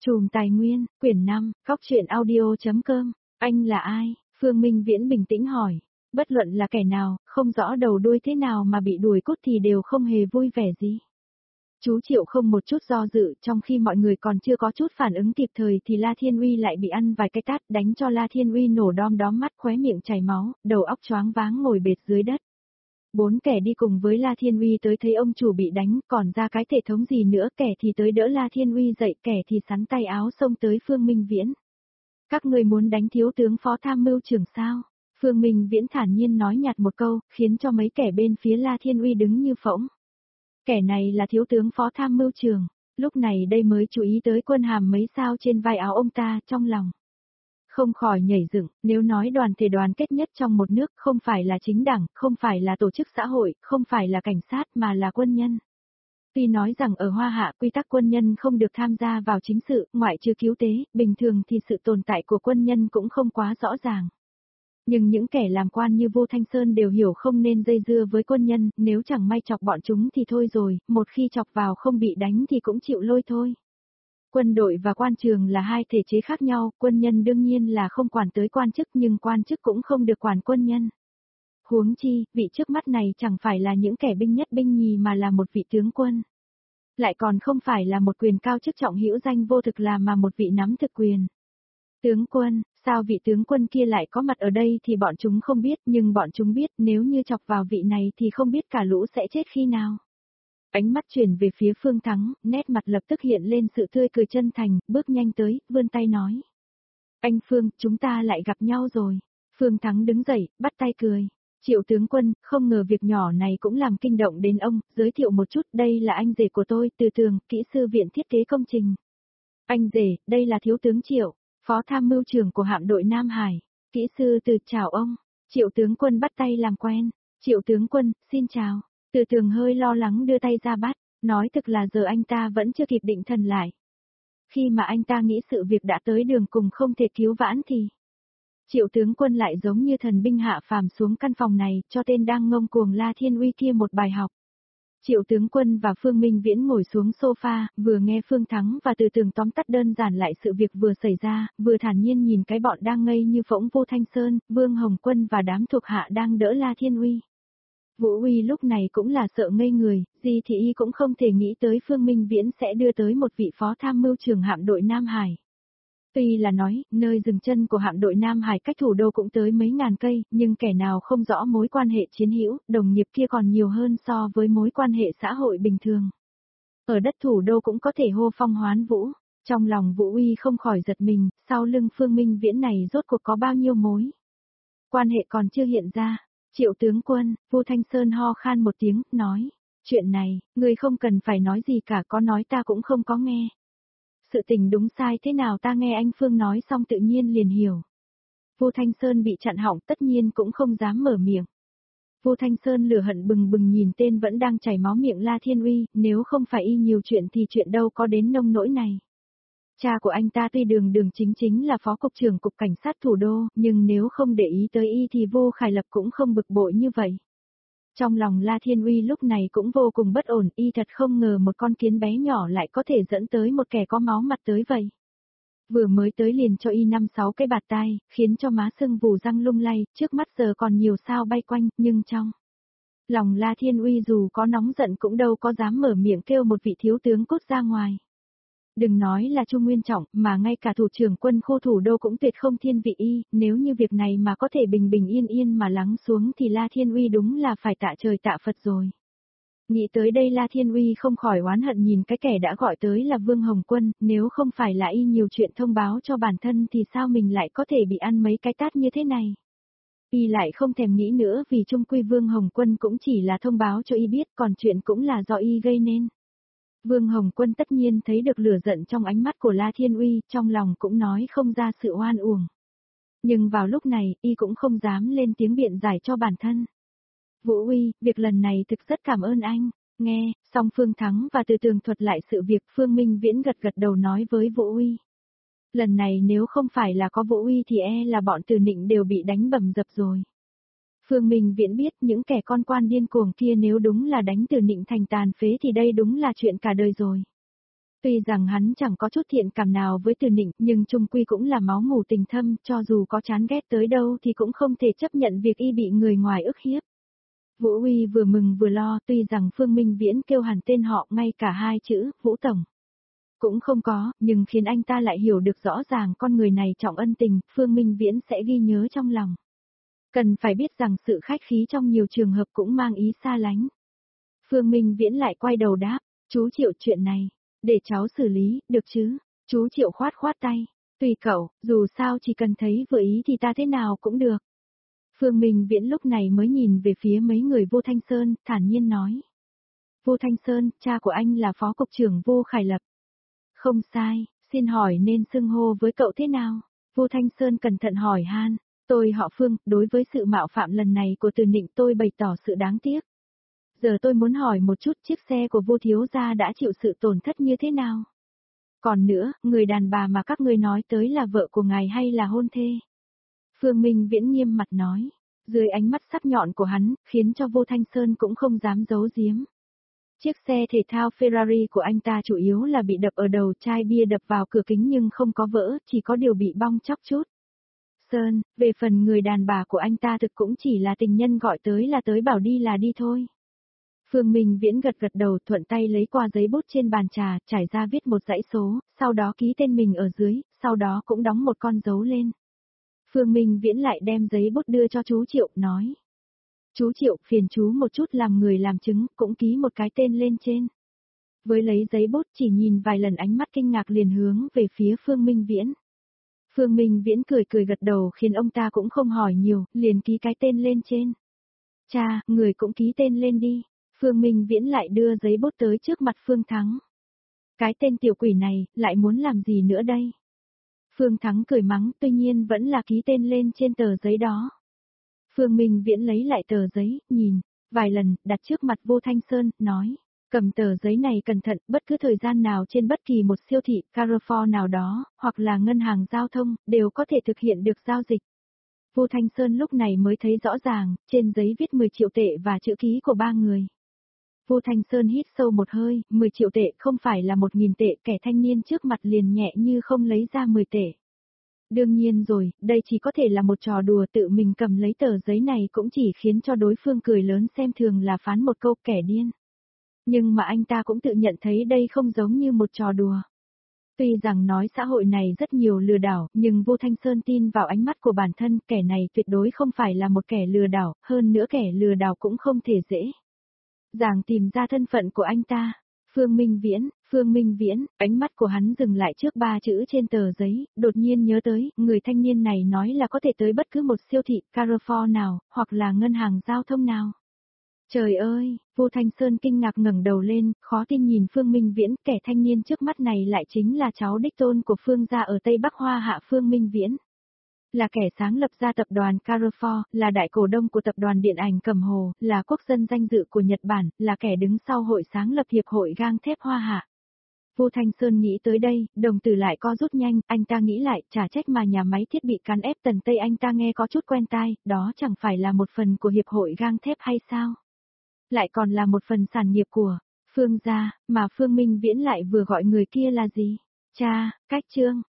Chùm Tài Nguyên, quyển 5, Góc truyện audio.com, anh là ai? Phương Minh Viễn bình tĩnh hỏi. Bất luận là kẻ nào, không rõ đầu đuôi thế nào mà bị đuổi cút thì đều không hề vui vẻ gì. Chú Triệu không một chút do dự, trong khi mọi người còn chưa có chút phản ứng kịp thời thì La Thiên Uy lại bị ăn vài cái tát, đánh cho La Thiên Uy nổ đom đóm mắt, khóe miệng chảy máu, đầu óc choáng váng ngồi bệt dưới đất. 4 kẻ đi cùng với La Thiên Uy tới thấy ông chủ bị đánh, còn ra cái thể thống gì nữa, kẻ thì tới đỡ La Thiên Uy dậy, kẻ thì sắn tay áo xông tới Phương Minh Viễn. Các người muốn đánh thiếu tướng phó tham mưu trưởng sao? Phương Minh Viễn thản nhiên nói nhạt một câu, khiến cho mấy kẻ bên phía La Thiên Uy đứng như phỗng. Kẻ này là thiếu tướng phó tham mưu trưởng, lúc này đây mới chú ý tới quân hàm mấy sao trên vai áo ông ta, trong lòng không khỏi nhảy dựng, nếu nói đoàn thể đoàn kết nhất trong một nước không phải là chính đảng, không phải là tổ chức xã hội, không phải là cảnh sát mà là quân nhân. Tuy nói rằng ở Hoa Hạ quy tắc quân nhân không được tham gia vào chính sự, ngoại trừ cứu tế, bình thường thì sự tồn tại của quân nhân cũng không quá rõ ràng. Nhưng những kẻ làm quan như Vô Thanh Sơn đều hiểu không nên dây dưa với quân nhân, nếu chẳng may chọc bọn chúng thì thôi rồi, một khi chọc vào không bị đánh thì cũng chịu lôi thôi. Quân đội và quan trường là hai thể chế khác nhau, quân nhân đương nhiên là không quản tới quan chức nhưng quan chức cũng không được quản quân nhân. Huống chi, vị trước mắt này chẳng phải là những kẻ binh nhất binh nhì mà là một vị tướng quân. Lại còn không phải là một quyền cao chức trọng hữu danh vô thực là mà một vị nắm thực quyền. Tướng quân, sao vị tướng quân kia lại có mặt ở đây thì bọn chúng không biết, nhưng bọn chúng biết nếu như chọc vào vị này thì không biết cả lũ sẽ chết khi nào. Ánh mắt chuyển về phía Phương Thắng, nét mặt lập tức hiện lên sự tươi cười chân thành, bước nhanh tới, vươn tay nói. Anh Phương, chúng ta lại gặp nhau rồi. Phương Thắng đứng dậy, bắt tay cười. Triệu tướng quân, không ngờ việc nhỏ này cũng làm kinh động đến ông, giới thiệu một chút, đây là anh rể của tôi, Từ Tường, kỹ sư viện thiết kế công trình. Anh rể, đây là thiếu tướng Triệu, phó tham mưu trưởng của hạm đội Nam Hải. Kỹ sư Từ, chào ông. Triệu tướng quân bắt tay làm quen. Triệu tướng quân, xin chào. Từ Tường hơi lo lắng đưa tay ra bắt, nói thực là giờ anh ta vẫn chưa kịp định thần lại. Khi mà anh ta nghĩ sự việc đã tới đường cùng không thể cứu vãn thì Triệu tướng quân lại giống như thần binh hạ phàm xuống căn phòng này, cho tên đang ngông cuồng La Thiên Uy kia một bài học. Triệu tướng quân và Phương Minh Viễn ngồi xuống sofa, vừa nghe Phương Thắng và Từ Tường tóm tắt đơn giản lại sự việc vừa xảy ra, vừa thản nhiên nhìn cái bọn đang ngây như phỗng Vô Thanh Sơn, Vương Hồng Quân và đám thuộc hạ đang đỡ La Thiên Uy. Vũ Uy lúc này cũng là sợ ngây người, gì thì y cũng không thể nghĩ tới Phương Minh Viễn sẽ đưa tới một vị phó tham mưu trưởng hạm đội Nam Hải. Tuy là nói, nơi dừng chân của hạm đội Nam Hải cách thủ đô cũng tới mấy ngàn cây, nhưng kẻ nào không rõ mối quan hệ chiến hữu, đồng nghiệp kia còn nhiều hơn so với mối quan hệ xã hội bình thường. Ở đất thủ đô cũng có thể hô phong hoán vũ, trong lòng Vũ Uy không khỏi giật mình, sau lưng Phương Minh Viễn này rốt cuộc có bao nhiêu mối quan hệ còn chưa hiện ra. Triệu tướng quân, Vô Thanh Sơn ho khan một tiếng, nói, chuyện này, người không cần phải nói gì cả, có nói ta cũng không có nghe. Sự tình đúng sai thế nào ta nghe anh Phương nói xong tự nhiên liền hiểu. Vô Thanh Sơn bị chặn họng tất nhiên cũng không dám mở miệng. Vô Thanh Sơn lửa hận bừng bừng nhìn tên vẫn đang chảy máu miệng La Thiên Uy, nếu không phải y nhiều chuyện thì chuyện đâu có đến nông nỗi này. Cha của anh ta tuy đường đường chính chính là phó cục trưởng cục cảnh sát thủ đô, nhưng nếu không để ý tới y thì Vô Khải Lập cũng không bực bội như vậy. Trong lòng La Thiên Uy lúc này cũng vô cùng bất ổn, y thật không ngờ một con kiến bé nhỏ lại có thể dẫn tới một kẻ có máu mặt tới vậy. Vừa mới tới liền cho y 5-6 cái bạt tai, khiến cho má sưng vù răng lung lay, trước mắt giờ còn nhiều sao bay quanh, nhưng trong lòng La Thiên Uy dù có nóng giận cũng đâu có dám mở miệng kêu một vị thiếu tướng cút ra ngoài. Đừng nói là Trung Nguyên Trọng, mà ngay cả thủ trưởng quân khu thủ đô cũng tuyệt không thiên vị y, nếu như việc này mà có thể bình bình yên yên mà lắng xuống thì La Thiên Uy đúng là phải tạ trời tạ Phật rồi. Nghĩ tới đây La Thiên Uy không khỏi oán hận nhìn cái kẻ đã gọi tới là Vương Hồng Quân, nếu không phải là y nhiều chuyện thông báo cho bản thân thì sao mình lại có thể bị ăn mấy cái tát như thế này. Y lại không thèm nghĩ nữa vì chung quy Vương Hồng Quân cũng chỉ là thông báo cho y biết, còn chuyện cũng là do y gây nên. Vương Hồng Quân tất nhiên thấy được lửa giận trong ánh mắt của La Thiên Uy, trong lòng cũng nói không ra sự oan uổng. Nhưng vào lúc này, y cũng không dám lên tiếng biện giải cho bản thân. Vũ Uy, việc lần này thực rất cảm ơn anh. Nghe, xong Phương Thắng và Từ Tường thuật lại sự việc, Phương Minh Viễn gật gật đầu nói với Vũ Uy. Lần này nếu không phải là có Vũ Uy thì là bọn Từ Nịnh đều bị đánh bầm dập rồi. Phương Minh Viễn biết những kẻ con quan điên cuồng kia nếu đúng là đánh Từ Nịnh thành tàn phế thì đây đúng là chuyện cả đời rồi. Tuy rằng hắn chẳng có chút thiện cảm nào với Từ Nịnh, nhưng chung quy cũng là máu mủ tình thâm, cho dù có chán ghét tới đâu thì cũng không thể chấp nhận việc y bị người ngoài ức hiếp. Vũ Uy vừa mừng vừa lo, tuy rằng Phương Minh Viễn kêu hẳn tên họ ngay cả hai chữ, Vũ Tổng. Cũng không có, nhưng khiến anh ta lại hiểu được rõ ràng con người này trọng ân tình, Phương Minh Viễn sẽ ghi nhớ trong lòng. Cần phải biết rằng sự khách khí trong nhiều trường hợp cũng mang ý xa lánh. Phương Minh Viễn lại quay đầu đáp, chú Triệu chuyện này, để cháu xử lý, được chứ? Chú Triệu khoát khoát tay, tùy cậu, dù sao chỉ cần thấy vừa ý thì ta thế nào cũng được. Phương Minh Viễn lúc này mới nhìn về phía mấy người Vô Thanh Sơn, thản nhiên nói. Vô Thanh Sơn, cha của anh là phó cục trưởng Vô Khải Lập. Không sai, xin hỏi nên xưng hô với cậu thế nào? Vô Thanh Sơn cẩn thận hỏi han. Tôi họ Phương, đối với sự mạo phạm lần này của Từ Nịnh tôi bày tỏ sự đáng tiếc. Giờ tôi muốn hỏi một chút chiếc xe của Vô thiếu gia đã chịu sự tổn thất như thế nào? Còn nữa, người đàn bà mà các ngươi nói tới là vợ của ngài hay là hôn thê? Phương Minh Viễn nghiêm mặt nói. Dưới ánh mắt sắc nhọn của hắn, khiến cho Vô Thanh Sơn cũng không dám giấu giếm. Chiếc xe thể thao Ferrari của anh ta chủ yếu là bị đập ở đầu, chai bia đập vào cửa kính nhưng không có vỡ, chỉ có điều bị bong chóc chút. Sơn, về phần người đàn bà của anh ta thực cũng chỉ là tình nhân gọi tới là tới bảo đi là đi thôi. Phương Minh Viễn gật gật đầu, thuận tay lấy qua giấy bút trên bàn trà, trải ra viết một dãy số, sau đó ký tên mình ở dưới, sau đó cũng đóng một con dấu lên. Phương Minh Viễn lại đem giấy bút đưa cho chú Triệu, nói. Chú Triệu, phiền chú một chút làm người làm chứng, cũng ký một cái tên lên trên. Với lấy giấy bút chỉ nhìn vài lần ánh mắt kinh ngạc liền hướng về phía Phương Minh Viễn. Phương Minh Viễn cười cười gật đầu khiến ông ta cũng không hỏi nhiều, liền ký cái tên lên trên. Cha, người cũng ký tên lên đi. Phương Minh Viễn lại đưa giấy bút tới trước mặt Phương Thắng. Cái tên tiểu quỷ này, lại muốn làm gì nữa đây? Phương Thắng cười mắng, tuy nhiên vẫn là ký tên lên trên tờ giấy đó. Phương Minh Viễn lấy lại tờ giấy, nhìn, vài lần, đặt trước mặt Vô Thanh Sơn, nói. Cầm tờ giấy này cẩn thận, bất cứ thời gian nào trên bất kỳ một siêu thị, Carrefour nào đó, hoặc là ngân hàng giao thông, đều có thể thực hiện được giao dịch. Vô Thanh Sơn lúc này mới thấy rõ ràng, trên giấy viết 10 triệu tệ và chữ ký của ba người. Vô Thanh Sơn hít sâu một hơi, 10 triệu tệ không phải là 1.000 tệ, kẻ thanh niên trước mặt liền nhẹ như không lấy ra 10 tệ. Đương nhiên rồi, đây chỉ có thể là một trò đùa, tự mình cầm lấy tờ giấy này cũng chỉ khiến cho đối phương cười lớn xem thường là phán một câu kẻ điên. Nhưng mà anh ta cũng tự nhận thấy đây không giống như một trò đùa. Tuy rằng nói xã hội này rất nhiều lừa đảo, nhưng Vô Thanh Sơn tin vào ánh mắt của bản thân, kẻ này tuyệt đối không phải là một kẻ lừa đảo, hơn nữa kẻ lừa đảo cũng không thể dễ dàng tìm ra thân phận của anh ta. Phương Minh Viễn, ánh mắt của hắn dừng lại trước ba chữ trên tờ giấy, đột nhiên nhớ tới, người thanh niên này nói là có thể tới bất cứ một siêu thị, Carrefour nào, hoặc là ngân hàng giao thông nào. Trời ơi, Vô Thanh Sơn kinh ngạc ngẩng đầu lên, khó tin nhìn Phương Minh Viễn, kẻ thanh niên trước mắt này lại chính là cháu đích tôn của Phương gia ở Tây Bắc Hoa Hạ Phương Minh Viễn. Là kẻ sáng lập ra tập đoàn Carrefour, là đại cổ đông của tập đoàn điện ảnh Cẩm Hồ, là quốc dân danh dự của Nhật Bản, là kẻ đứng sau hội sáng lập Hiệp hội gang thép Hoa Hạ. Vô Thanh Sơn nghĩ tới đây, đồng tử lại co rút nhanh, anh ta nghĩ lại, chả trách mà nhà máy thiết bị cán ép Tần Tây anh ta nghe có chút quen tai, đó chẳng phải là một phần của Hiệp hội gang thép hay sao? Lại còn là một phần sản nghiệp của Phương gia, mà Phương Minh Viễn lại vừa gọi người kia là gì? Cha, cách Trương.